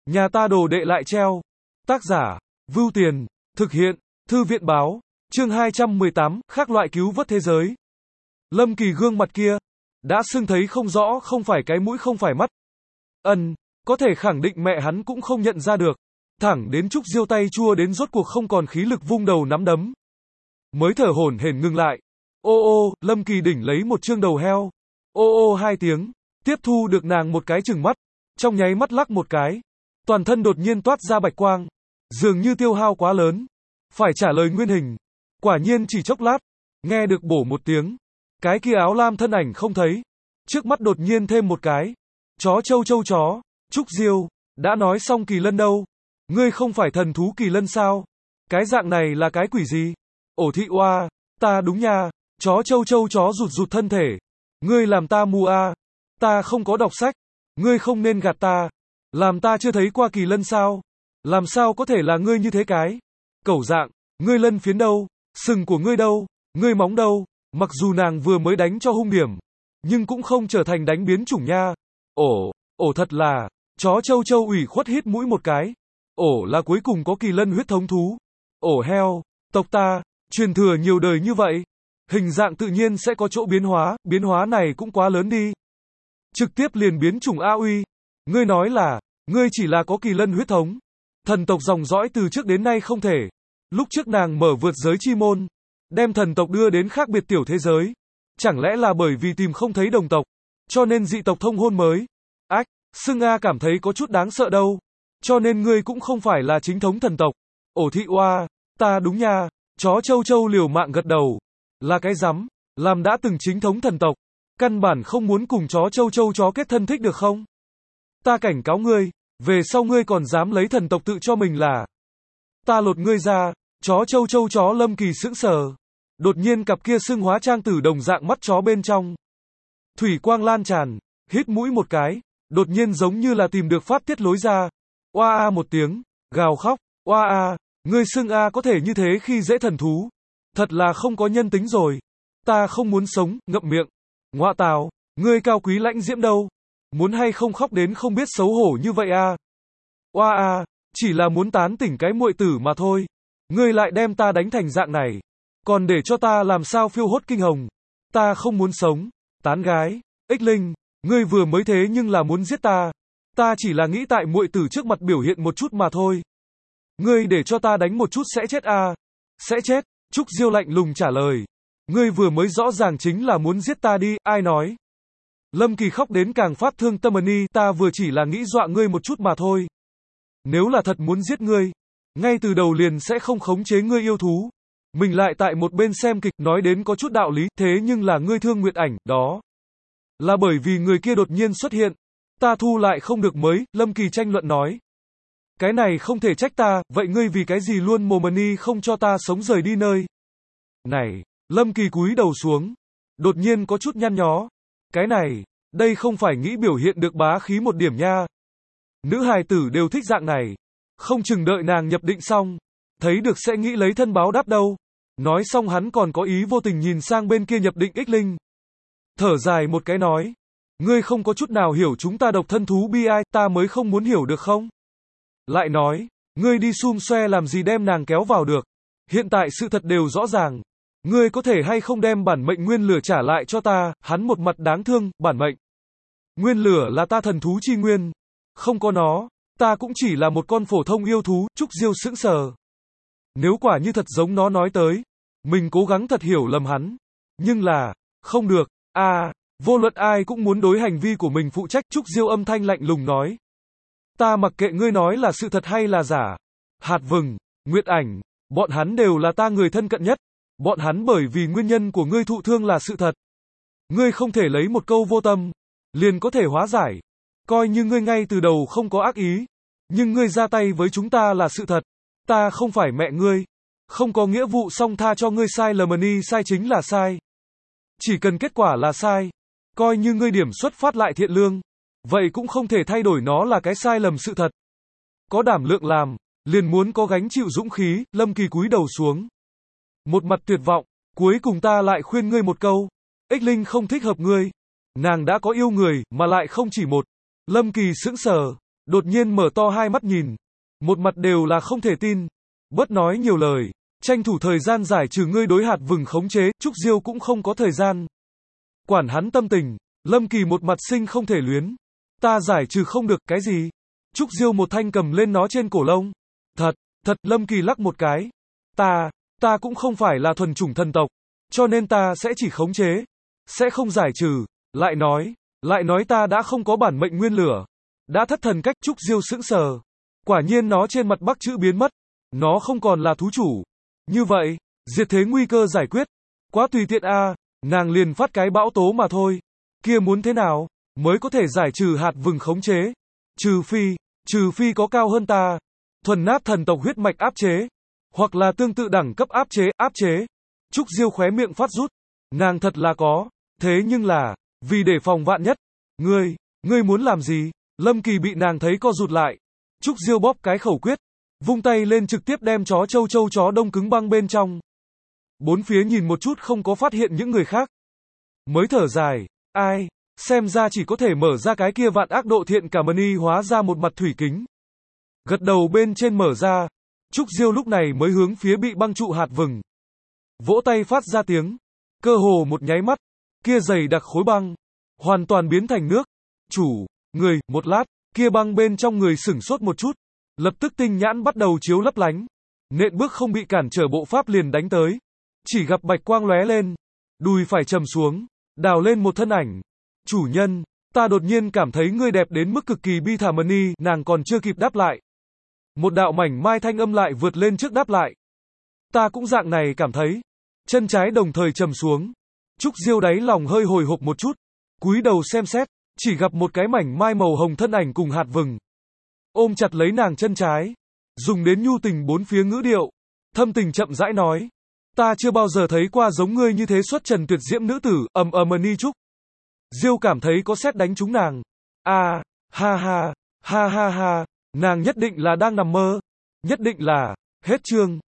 Nhà ta đồ đệ lại treo. Tác giả, Vưu Tiền, thực hiện, Thư viện báo, chương 218, khác loại cứu vớt thế giới. Lâm Kỳ gương mặt kia, đã sưng thấy không rõ, không phải cái mũi không phải mắt. Có thể khẳng định mẹ hắn cũng không nhận ra được. Thẳng đến Trúc Diêu tay chua đến rốt cuộc không còn khí lực vung đầu nắm đấm. Mới thở hổn hển ngừng lại. Ô, Lâm Kỳ đỉnh lấy một chương đầu heo. Ô hai tiếng, tiếp thu được nàng một cái chừng mắt, trong nháy mắt lắc một cái. Toàn thân đột nhiên toát ra bạch quang, dường như tiêu hao quá lớn. Phải trả lời nguyên hình. Quả nhiên chỉ chốc lát, nghe được bổ một tiếng. Cái kia áo lam thân ảnh không thấy. Trước mắt đột nhiên thêm một cái. Chó chó. Trúc Diêu, đã nói xong Kỳ Lân đâu? Ngươi không phải thần thú Kỳ Lân sao? Cái dạng này là cái quỷ gì? Ổ thị oa, ta đúng nha. Chó chó rụt thân thể. Ngươi làm ta mù a. Ta không có đọc sách. Ngươi không nên gạt ta. Làm ta chưa thấy qua Kỳ Lân sao? Làm sao có thể là ngươi như thế cái? Cẩu dạng, ngươi lân phiến đâu? Sừng của ngươi đâu? Ngươi móng đâu? Mặc dù nàng vừa mới đánh cho hung điểm, nhưng cũng không trở thành đánh biến chủng nha. Ổ thật là, chó châu ủy khuất hít mũi một cái. Ổ là cuối cùng có Kỳ Lân huyết thống thú. Ổ heo, tộc ta, truyền thừa nhiều đời như vậy. Hình dạng tự nhiên sẽ có chỗ biến hóa này cũng quá lớn đi. Trực tiếp liền biến chủng A uy. Ngươi nói là, ngươi chỉ là có Kỳ Lân huyết thống. Thần tộc dòng dõi từ trước đến nay không thể. Lúc trước nàng mở vượt giới chi môn, đem thần tộc đưa đến khác biệt tiểu thế giới. Chẳng lẽ là bởi vì tìm không thấy đồng tộc, cho nên dị tộc thông hôn mới? Sưng A cảm thấy có chút đáng sợ đâu. Cho nên ngươi cũng không phải là chính thống thần tộc. Ổ thị oa, ta đúng nha. Chó châu liều mạng gật đầu. Là cái rắm, làm đã từng chính thống thần tộc. Căn bản không muốn cùng chó châu chó kết thân thích được không? Ta cảnh cáo ngươi, về sau ngươi còn dám lấy thần tộc tự cho mình là. Ta lột ngươi ra. Chó châu chó. Lâm Kỳ sững sờ. Đột nhiên cặp kia sưng hóa trang tử đồng dạng mắt chó bên trong. Thủy quang lan tràn, hít mũi một cái. Đột nhiên giống như là tìm được pháp tiết lối ra. Oa a một tiếng, gào khóc. Oa a, ngươi sưng a có thể như thế khi dễ thần thú. Thật là không có nhân tính rồi. Ta không muốn sống, ngậm miệng. Ngoạ tào, ngươi cao quý lãnh diễm đâu? Muốn hay không khóc đến không biết xấu hổ như vậy a? Oa a, chỉ là muốn tán tỉnh cái muội tử mà thôi. Ngươi lại đem ta đánh thành dạng này. Còn để cho ta làm sao phiêu hốt kinh hồng. Ta không muốn sống. Tán gái, Ích Linh, ngươi vừa mới thế nhưng là muốn giết ta. Ta chỉ là nghĩ tại muội tử trước mặt biểu hiện một chút mà thôi. Ngươi để cho ta đánh một chút sẽ chết a? Sẽ chết, Trúc Diêu lạnh lùng trả lời. Ngươi vừa mới rõ ràng chính là muốn giết ta đi, ai nói? Lâm Kỳ khóc đến càng phát thương tâm ni, ta vừa chỉ là nghĩ dọa ngươi một chút mà thôi. Nếu là thật muốn giết ngươi, ngay từ đầu liền sẽ không khống chế ngươi yêu thú. Mình lại tại một bên xem kịch, nói đến có chút đạo lý, thế nhưng là ngươi thương Nguyệt Ảnh, đó là bởi vì người kia đột nhiên xuất hiện. Ta thu lại không được mới, Lâm Kỳ tranh luận nói. Cái này không thể trách ta, vậy ngươi vì cái gì luôn mồm ni không cho ta sống rời đi nơi này? Lâm Kỳ cúi đầu xuống, đột nhiên có chút nhăn nhó. Cái này, đây không phải nghĩ biểu hiện được bá khí một điểm nha. Nữ hài tử đều thích dạng này. Không chừng đợi nàng nhập định xong, thấy được sẽ nghĩ lấy thân báo đáp đâu. Nói xong hắn còn có ý vô tình nhìn sang bên kia nhập định Ích Linh. Thở dài một cái nói. Ngươi không có chút nào hiểu chúng ta độc thân thú bi ai, ta mới không muốn hiểu được không? Lại nói, ngươi đi xum xoe làm gì đem nàng kéo vào được. Hiện tại sự thật đều rõ ràng. Ngươi có thể hay không đem bản mệnh nguyên lửa trả lại cho ta? Hắn một mặt đáng thương, bản mệnh nguyên lửa là ta thần thú chi nguyên. Không có nó, ta cũng chỉ là một con phổ thông yêu thú. Trúc Diêu sững sờ. Nếu quả như thật giống nó nói tới, mình cố gắng thật hiểu lầm hắn. Nhưng là, không được, vô luận ai cũng muốn đối hành vi của mình phụ trách. Trúc Diêu âm thanh lạnh lùng nói. Ta mặc kệ ngươi nói là sự thật hay là giả. Hạt Vừng, Nguyệt Ảnh, bọn hắn đều là ta người thân cận nhất. Bọn hắn bởi vì nguyên nhân của ngươi thụ thương là sự thật. Ngươi không thể lấy một câu vô tâm, liền có thể hóa giải. Coi như ngươi ngay từ đầu không có ác ý. Nhưng ngươi ra tay với chúng ta là sự thật. Ta không phải mẹ ngươi. Không có nghĩa vụ song tha cho ngươi sai lầm ni, sai chính là sai. Chỉ cần kết quả là sai. Coi như ngươi điểm xuất phát lại thiện lương. Vậy cũng không thể thay đổi nó là cái sai lầm sự thật. Có đảm lượng làm, liền muốn có gánh chịu dũng khí. Lâm Kỳ cúi đầu xuống. Một mặt tuyệt vọng, cuối cùng ta lại khuyên ngươi một câu. Ích Linh không thích hợp ngươi. Nàng đã có yêu người, mà lại không chỉ một. Lâm Kỳ sững sờ. đột nhiên mở to hai mắt nhìn. Một mặt đều là không thể tin. Bớt nói nhiều lời. Tranh thủ thời gian giải trừ ngươi đối hạt vừng khống chế, Trúc Diêu cũng không có thời gian. Quản hắn tâm tình, Lâm Kỳ một mặt sinh không thể luyến. Ta giải trừ không được, cái gì? Trúc Diêu một thanh cầm lên nó trên cổ lông. Thật, Lâm Kỳ lắc một cái. Ta cũng không phải là thuần chủng thần tộc, cho nên ta sẽ chỉ khống chế, sẽ không giải trừ. Lại nói ta đã không có bản mệnh nguyên lửa, đã thất thần cách. Trúc Diêu sững sờ. Quả nhiên nó trên mặt bắc chữ biến mất, nó không còn là thú chủ. Như vậy, diệt thế nguy cơ giải quyết, quá tùy tiện a, nàng liền phát cái bão tố mà thôi. Kia muốn thế nào mới có thể giải trừ hạt vừng khống chế? Trừ phi có cao hơn ta, thuần nát thần tộc huyết mạch áp chế, hoặc là tương tự đẳng cấp áp chế. Trúc Diêu khóe miệng phát rút, nàng thật là có, thế nhưng là, vì để phòng vạn nhất, ngươi muốn làm gì? Lâm Kỳ bị nàng thấy co rụt lại. Trúc Diêu bóp cái khẩu quyết, vung tay lên trực tiếp đem chó chó đông cứng băng bên trong. Bốn phía nhìn một chút không có phát hiện những người khác. Mới thở dài, ai, xem ra chỉ có thể mở ra cái kia vạn ác độ thiện cảm mani hóa ra một mặt thủy kính. Gật đầu bên trên mở ra, Trúc Diêu lúc này mới hướng phía bị băng trụ hạt vừng. Vỗ tay phát ra tiếng, cơ hồ một nháy mắt, kia dày đặc khối băng, hoàn toàn biến thành nước. Một lát, kia băng bên trong người sửng sốt một chút, lập tức tinh nhãn bắt đầu chiếu lấp lánh. Nện bước không bị cản trở bộ pháp liền đánh tới. Chỉ gặp bạch quang lóe lên, đùi phải trầm xuống, đào lên một thân ảnh. Chủ nhân, ta đột nhiên cảm thấy ngươi đẹp đến mức cực kỳ bi thảm. Mani, nàng còn chưa kịp đáp lại. Một đạo mảnh mai thanh âm lại vượt lên trước đáp lại. Ta cũng dạng này cảm thấy. Chân trái đồng thời trầm xuống. Trúc Diêu đáy lòng hơi hồi hộp một chút, cúi đầu xem xét, chỉ gặp một cái mảnh mai màu hồng thân ảnh cùng hạt vừng. Ôm chặt lấy nàng chân trái, dùng đến nhu tình bốn phía ngữ điệu, thâm tình chậm rãi nói. Ta chưa bao giờ thấy qua giống ngươi như thế xuất trần tuyệt diễm nữ tử. Mani Trúc Diêu cảm thấy có sét đánh trúng nàng. Ha ha, nàng nhất định là đang nằm mơ. Nhất định là, hết chương.